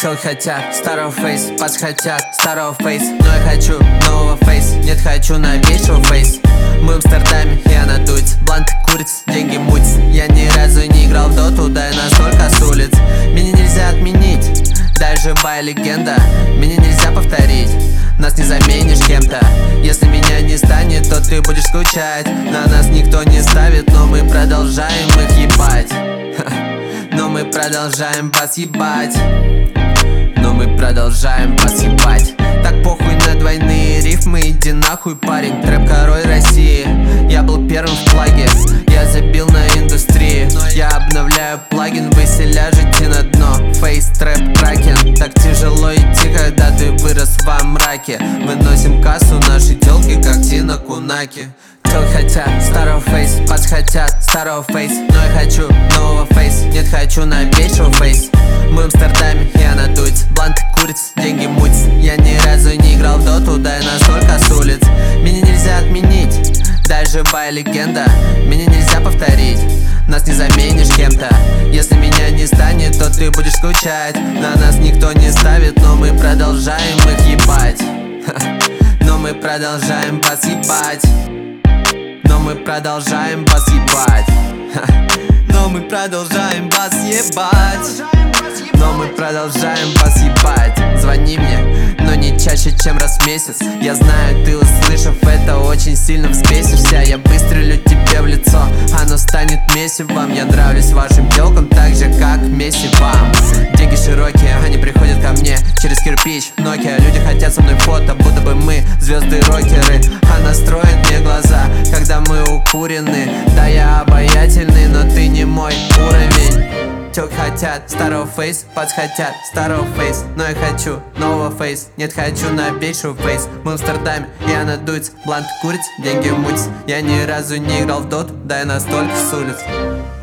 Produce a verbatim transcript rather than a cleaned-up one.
Телки хотят старого фейс, пац хотят старого фейс, но я хочу нового фейс, нет, хочу новейшего фейс. Мы в Амстердаме, я надуть, бланты куриц, деньги муть. Я ни разу не играл в доту, да и настолько с улиц. Меня нельзя отменить, да я живая легенда. Меня нельзя повторить, нас не заменишь кем-то. Если меня не станет, то ты будешь скучать. На нас никто не ставит, но мы продолжаем их ебать. Но мы продолжаем вас ебать. Но мы продолжаем вас ебать. Так похуй на двойные рифмы, иди нахуй, парень. Трэп-король России, я был первым в флаге. Я забил на индустрии, я обновляю плагин, вы все ляжете на дно. Фейс, трэп, кракен. Так тяжело идти, когда ты вырос во мраке. Выносим кассу, наши телки, как Тина Кунаки. Телки хотят старого фейс, пац хотят старого фейс, но я хочу нового фейс, нет, хочу новейшего фейс. Мы в Амстердаме, я надуть, бланты куриц, деньги муть. Я ни разу не играл в доту, да и настолько с улиц. Меня нельзя отменить, да я живая легенда. Меня нельзя повторить, нас не заменишь кем-то. Если меня не станет, то ты будешь скучать. На нас никто не ставит, но мы продолжаем их ебать. Но мы продолжаем вас ебать. Но мы продолжаем вас ебать. Но мы продолжаем вас ебать. Но мы продолжаем вас ебать. Звони мне, но не чаще, чем раз в месяц. Я знаю, ты, услышав это, очень сильно взбесишься. Я выстрелю тебе в лицо, оно станет месивом. Я нравлюсь вашим телкам так же, как Месси вам. Деньги широкие, они приходят ко мне через кирпич, Nokia. Люди хотят со мной фото, будто бы мы звезды-рокеры. Она строит мне глаза, когда мы укурены. Да, я обаятельный, но ты не мой уровень. Телки хотят старого фейс, пац хотят старого фейс, но я хочу нового фейс, нет, хочу новейшего фейс. Мы в Амстердаме, я надуть, блант куриц, деньги муть. Я ни разу не играл в доту, да я настолько с улиц.